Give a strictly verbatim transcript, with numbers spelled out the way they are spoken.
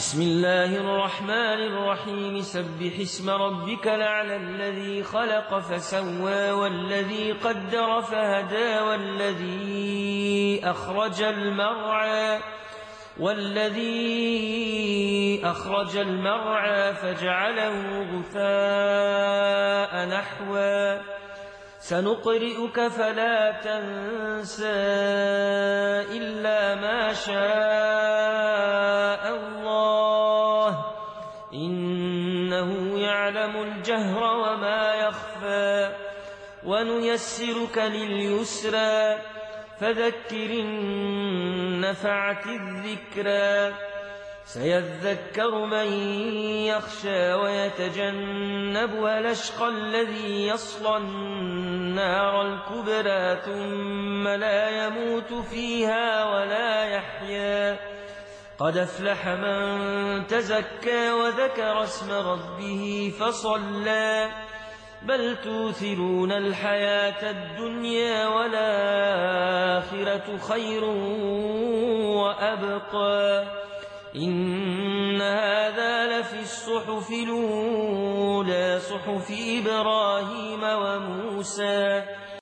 بسم الله الرحمن الرحيم سبح اسم ربك الأعلى الذي خلق فسوى والذي قدر فهدى والذي أخرج المرعى والذي أخرج المرعى فجعله غثاء نحوا سنقرئك فلا تنسى إلا ما شاء الله إنه يعلم الجهر وما يخفى ونيسرك لليسرى فذكر إن نفعت الذكرى سيذكر من يخشى ويتجنبها الأشقى الذي يصلى النار الكبرى ثم لا يموت فيها ولا يحيا قد أفلح من تزكى وذكر اسم ربه فصلى بل توثرون الحياة الدنيا والآخرة خير وأبقى إن هذا لفي الصحف الأولى صحف إبراهيم وموسى